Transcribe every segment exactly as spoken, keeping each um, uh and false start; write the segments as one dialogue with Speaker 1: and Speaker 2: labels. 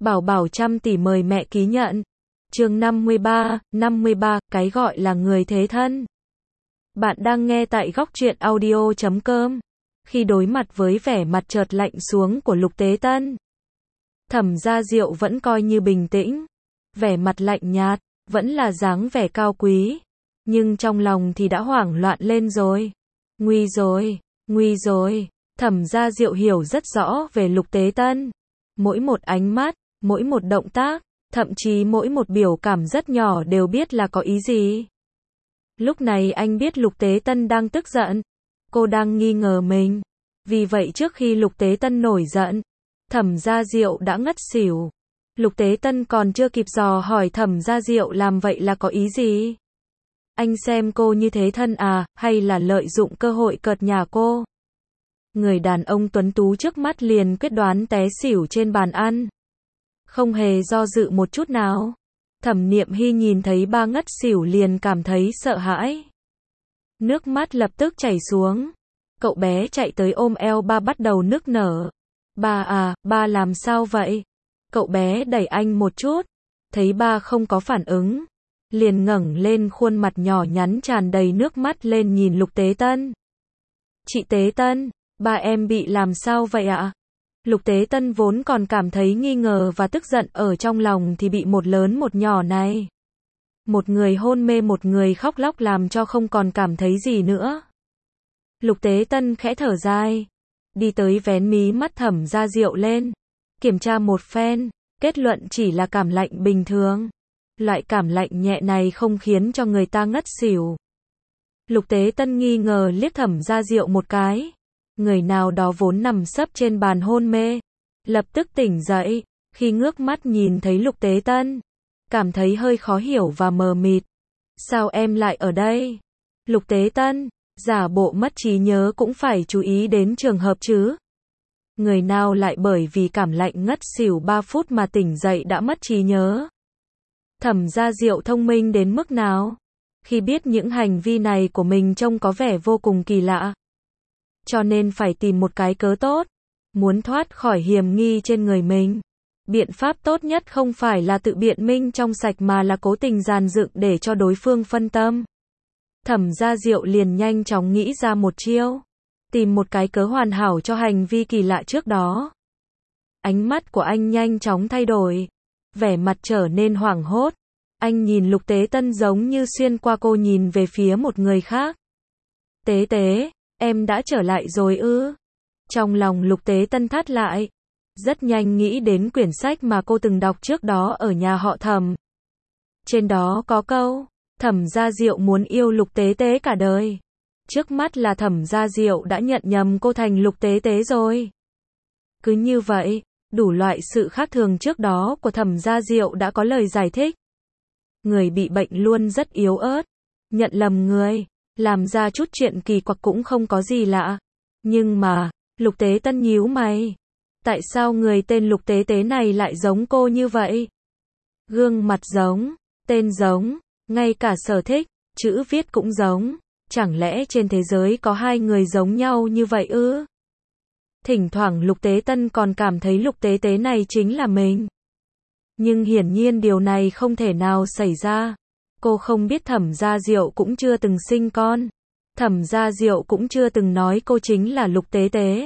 Speaker 1: Bảo Bảo trăm tỷ mời mẹ ký nhận. Chương năm mươi ba, năm mươi ba, cái gọi là người thế thân. Bạn đang nghe tại góc truyện audio chấm com. Khi đối mặt với vẻ mặt chợt lạnh xuống của Lục Tế Tân, Thẩm Gia Diệu vẫn coi như bình tĩnh, vẻ mặt lạnh nhạt, vẫn là dáng vẻ cao quý, nhưng trong lòng thì đã hoảng loạn lên rồi. Nguy rồi, nguy rồi. Thẩm Gia Diệu hiểu rất rõ về Lục Tế Tân, mỗi một ánh mắt, mỗi một động tác, thậm chí mỗi một biểu cảm rất nhỏ đều biết là có ý gì. Lúc này anh biết Lục Tế Tân đang tức giận, cô đang nghi ngờ mình. Vì vậy trước khi Lục Tế Tân nổi giận, Thẩm Gia Diệu đã ngất xỉu. Lục Tế Tân còn chưa kịp dò hỏi Thẩm Gia Diệu làm vậy là có ý gì. Anh xem cô như thế thân à, hay là lợi dụng cơ hội cợt nhả cô? Người đàn ông tuấn tú trước mắt liền quyết đoán té xỉu trên bàn ăn. Không hề do dự một chút nào. Thẩm Niệm Hy nhìn thấy ba ngất xỉu liền cảm thấy sợ hãi. Nước mắt lập tức chảy xuống. Cậu bé chạy tới ôm eo ba bắt đầu nức nở. Ba à, ba làm sao vậy? Cậu bé đẩy anh một chút. Thấy ba không có phản ứng, liền ngẩng lên khuôn mặt nhỏ nhắn tràn đầy nước mắt lên nhìn Lục Tế Tân. Chị Tế Tân, ba em bị làm sao vậy ạ? Lục Tế Tân vốn còn cảm thấy nghi ngờ và tức giận ở trong lòng thì bị một lớn một nhỏ này. Một người hôn mê một người khóc lóc làm cho không còn cảm thấy gì nữa. Lục Tế Tân khẽ thở dài, đi tới vén mí mắt Thẩm Gia Diệu lên, kiểm tra một phen, kết luận chỉ là cảm lạnh bình thường. Loại cảm lạnh nhẹ này không khiến cho người ta ngất xỉu. Lục Tế Tân nghi ngờ liếc Thẩm Gia Diệu một cái. Người nào đó vốn nằm sấp trên bàn hôn mê, lập tức tỉnh dậy, khi ngước mắt nhìn thấy Lục Tế Tân, cảm thấy hơi khó hiểu và mờ mịt. Sao em lại ở đây? Lục Tế Tân, giả bộ mất trí nhớ cũng phải chú ý đến trường hợp chứ. Người nào lại bởi vì cảm lạnh ngất xỉu ba phút mà tỉnh dậy đã mất trí nhớ? Thẩm Gia Diệu thông minh đến mức nào? Khi biết những hành vi này của mình trông có vẻ vô cùng kỳ lạ, cho nên phải tìm một cái cớ tốt, muốn thoát khỏi hiểm nghi trên người mình. Biện pháp tốt nhất không phải là tự biện minh trong sạch mà là cố tình dàn dựng để cho đối phương phân tâm. Thẩm Gia Diệu liền nhanh chóng nghĩ ra một chiêu, tìm một cái cớ hoàn hảo cho hành vi kỳ lạ trước đó. Ánh mắt của anh nhanh chóng thay đổi, vẻ mặt trở nên hoảng hốt. Anh nhìn Lục Tế Tân giống như xuyên qua cô nhìn về phía một người khác. Tế Tế, em đã trở lại rồi ư? Trong lòng Lục Tế Tân thắt lại, rất nhanh nghĩ đến quyển sách mà cô từng đọc trước đó ở nhà họ Thẩm. Trên đó có câu, Thẩm Gia Diệu muốn yêu Lục Tế Tế cả đời. Trước mắt là Thẩm Gia Diệu đã nhận nhầm cô thành Lục Tế Tế rồi. Cứ như vậy, đủ loại sự khác thường trước đó của Thẩm Gia Diệu đã có lời giải thích. Người bị bệnh luôn rất yếu ớt, nhận lầm người, làm ra chút chuyện kỳ quặc cũng không có gì lạ. Nhưng mà, Lục Tế Tân nhíu mày. Tại sao người tên Lục Tế Tế này lại giống cô như vậy? Gương mặt giống, tên giống, ngay cả sở thích, chữ viết cũng giống. Chẳng lẽ trên thế giới có hai người giống nhau như vậy ư? Thỉnh thoảng Lục Tế Tân còn cảm thấy Lục Tế Tế này chính là mình. Nhưng hiển nhiên điều này không thể nào xảy ra. Cô không biết Thẩm Gia Diệu cũng chưa từng sinh con. Thẩm Gia Diệu cũng chưa từng nói cô chính là Lục Tế Tế.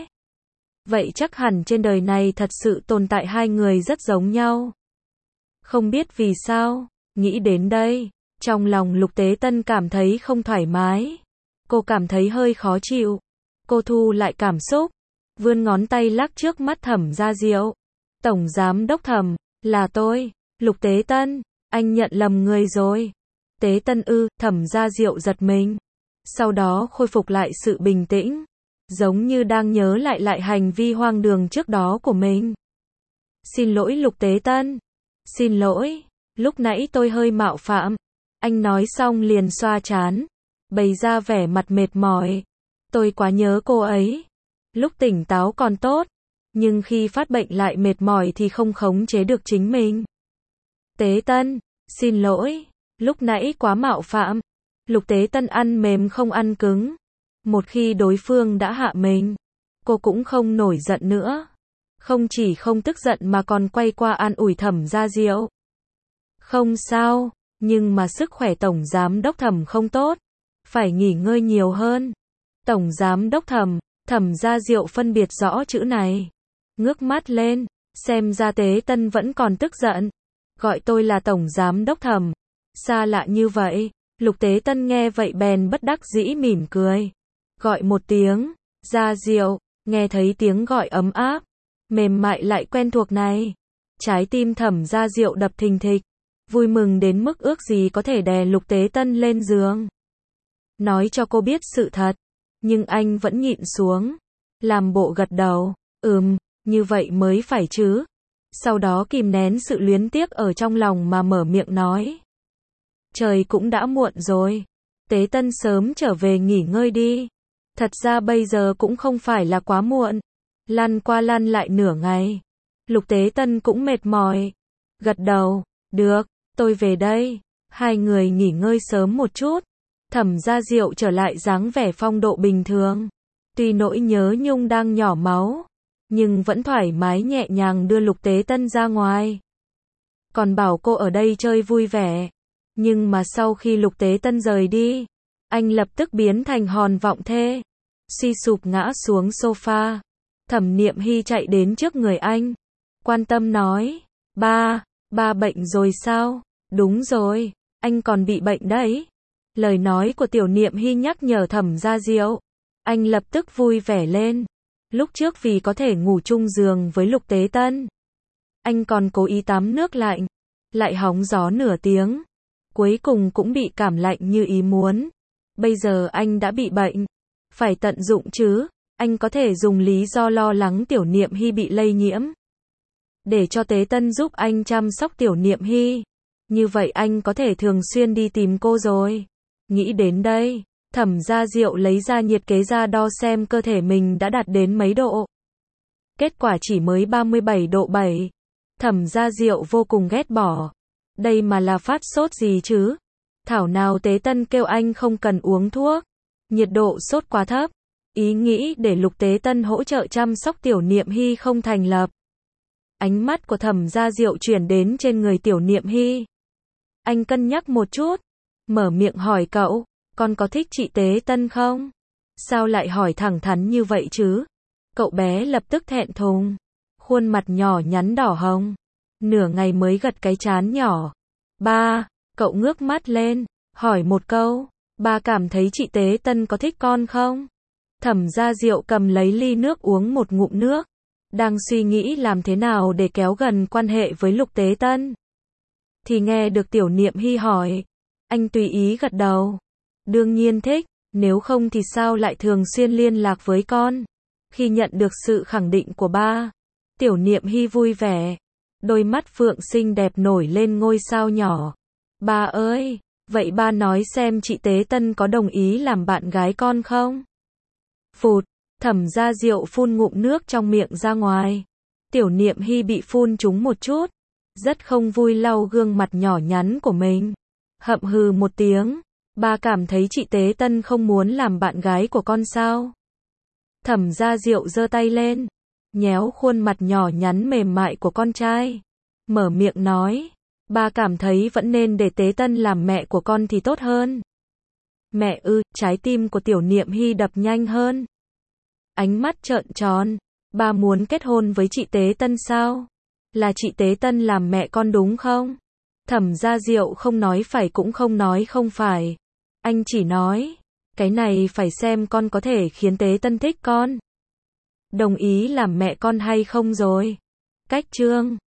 Speaker 1: Vậy chắc hẳn trên đời này thật sự tồn tại hai người rất giống nhau. Không biết vì sao, nghĩ đến đây, trong lòng Lục Tế Tân cảm thấy không thoải mái. Cô cảm thấy hơi khó chịu. Cô thu lại cảm xúc, vươn ngón tay lắc trước mắt Thẩm Gia Diệu. Tổng Giám Đốc Thẩm, là tôi, Lục Tế Tân, anh nhận lầm người rồi. Tế Tân ư? Thẩm Gia Diệu giật mình. Sau đó khôi phục lại sự bình tĩnh, giống như đang nhớ lại lại hành vi hoang đường trước đó của mình. Xin lỗi Lục Tế Tân. Xin lỗi, lúc nãy tôi hơi mạo phạm. Anh nói xong liền xoa trán, bày ra vẻ mặt mệt mỏi. Tôi quá nhớ cô ấy. Lúc tỉnh táo còn tốt, nhưng khi phát bệnh lại mệt mỏi thì không khống chế được chính mình. Tế Tân, xin lỗi, lúc nãy quá mạo phạm. Lục Tế Tân ăn mềm không ăn cứng. Một khi đối phương đã hạ mình, cô cũng không nổi giận nữa. Không chỉ không tức giận mà còn quay qua an ủi Thẩm Gia Diệu. Không sao, nhưng mà sức khỏe Tổng Giám Đốc Thẩm không tốt, phải nghỉ ngơi nhiều hơn. Tổng Giám Đốc Thẩm, Thẩm Gia Diệu phân biệt rõ chữ này. Ngước mắt lên, xem ra Tế Tân vẫn còn tức giận. Gọi tôi là Tổng Giám Đốc Thẩm. Xa lạ như vậy. Lục Tế Tân nghe vậy bèn bất đắc dĩ mỉm cười. Gọi một tiếng, Gia Diệu, nghe thấy tiếng gọi ấm áp, mềm mại lại quen thuộc này. Trái tim Thẩm Gia Diệu đập thình thịch, vui mừng đến mức ước gì có thể đè Lục Tế Tân lên giường. Nói cho cô biết sự thật, nhưng anh vẫn nhịn xuống, làm bộ gật đầu, ừm, như vậy mới phải chứ. Sau đó kìm nén sự luyến tiếc ở trong lòng mà mở miệng nói. Trời cũng đã muộn rồi, Tế Tân sớm trở về nghỉ ngơi đi. Thật ra bây giờ cũng không phải là quá muộn. Lăn qua lăn lại nửa ngày. Lục Tế Tân cũng mệt mỏi. Gật đầu, được, tôi về đây. Hai người nghỉ ngơi sớm một chút. Thẩm Gia Diệu trở lại dáng vẻ phong độ bình thường. Tuy nỗi nhớ nhung đang nhỏ máu, nhưng vẫn thoải mái nhẹ nhàng đưa Lục Tế Tân ra ngoài. Còn bảo cô ở đây chơi vui vẻ. Nhưng mà sau khi Lục Tế Tân rời đi, anh lập tức biến thành hòn vọng thê. Suy sụp ngã xuống sofa. Thẩm Niệm Hy chạy đến trước người anh. Quan tâm nói. Ba, ba bệnh rồi sao? Đúng rồi, anh còn bị bệnh đấy. Lời nói của Tiểu Niệm Hy nhắc nhở Thẩm Gia Diệu. Anh lập tức vui vẻ lên. Lúc trước vì có thể ngủ chung giường với Lục Tế Tân, anh còn cố ý tắm nước lạnh, lại hóng gió nửa tiếng. Cuối cùng cũng bị cảm lạnh như ý muốn. Bây giờ anh đã bị bệnh, phải tận dụng chứ. Anh có thể dùng lý do lo lắng Tiểu Niệm Hy bị lây nhiễm, để cho Tế Tân giúp anh chăm sóc Tiểu Niệm Hy. Như vậy anh có thể thường xuyên đi tìm cô rồi. Nghĩ đến đây, Thẩm Gia Diệu lấy ra nhiệt kế ra đo xem cơ thể mình đã đạt đến mấy độ. Kết quả chỉ mới ba mươi bảy độ bảy. Thẩm Gia Diệu vô cùng ghét bỏ. Đây mà là phát sốt gì chứ? Thảo nào Tế Tân kêu anh không cần uống thuốc. Nhiệt độ sốt quá thấp. Ý nghĩ để Lục Tế Tân hỗ trợ chăm sóc Tiểu Niệm Hy không thành lập. Ánh mắt của Thẩm Gia Diệu chuyển đến trên người Tiểu Niệm Hy. Anh cân nhắc một chút, mở miệng hỏi cậu, con có thích chị Tế Tân không? Sao lại hỏi thẳng thắn như vậy chứ? Cậu bé lập tức thẹn thùng, khuôn mặt nhỏ nhắn đỏ hồng, nửa ngày mới gật cái trán nhỏ. Ba, cậu ngước mắt lên, hỏi một câu, ba cảm thấy chị Tế Tân có thích con không? Thẩm Gia Diệu cầm lấy ly nước uống một ngụm nước, đang suy nghĩ làm thế nào để kéo gần quan hệ với Lục Tế Tân. Thì nghe được Tiểu Niệm Hy hỏi, anh tùy ý gật đầu. Đương nhiên thích, nếu không thì sao lại thường xuyên liên lạc với con? Khi nhận được sự khẳng định của ba, Tiểu Niệm Hy vui vẻ, đôi mắt phượng xinh đẹp nổi lên ngôi sao nhỏ. Ba ơi, vậy ba nói xem chị Tế Tân có đồng ý làm bạn gái con không? Phụt, Thẩm Gia Diệu phun ngụm nước trong miệng ra ngoài. Tiểu Niệm Hy bị phun trúng một chút, rất không vui lau gương mặt nhỏ nhắn của mình. Hậm hừ một tiếng, ba cảm thấy chị Tế Tân không muốn làm bạn gái của con sao? Thẩm Gia Diệu giơ tay lên, nhéo khuôn mặt nhỏ nhắn mềm mại của con trai, mở miệng nói, ba cảm thấy vẫn nên để Tế Tân làm mẹ của con thì tốt hơn. Mẹ ư? Trái tim của Tiểu Niệm Hy đập nhanh hơn. Ánh mắt trợn tròn, ba muốn kết hôn với chị Tế Tân sao? Là chị Tế Tân làm mẹ con đúng không? Thẩm Gia Diệu không nói phải cũng không nói không phải. Anh chỉ nói, cái này phải xem con có thể khiến Tế Tân thích con, đồng ý làm mẹ con hay không rồi. Cách chương